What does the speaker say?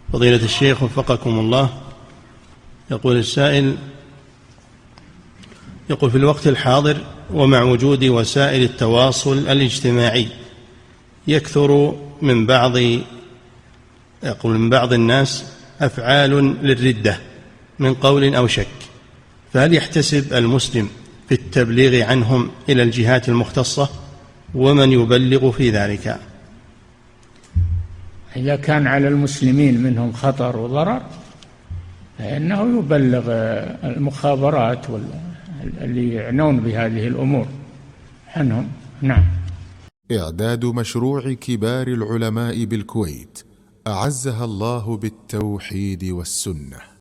فضيلة الشيخ وفقكم الله، يقول السائل: يقول في الوقت الحاضر ومع وجود وسائل التواصل الاجتماعي يكثر من بعض الناس أفعال للردة من قول أو شك، فهل يحتسب المسلم في التبليغ عنهم إلى الجهات المختصة، ومن يبلغ في ذلك؟ إذا كان على المسلمين منهم خطر وضرر فإنه يبلغ المخابرات اللي يعنون بهذه الأمور عنهم. نعم. إعداد مشروع كبار العلماء بالكويت أعزها الله بالتوحيد والسنة.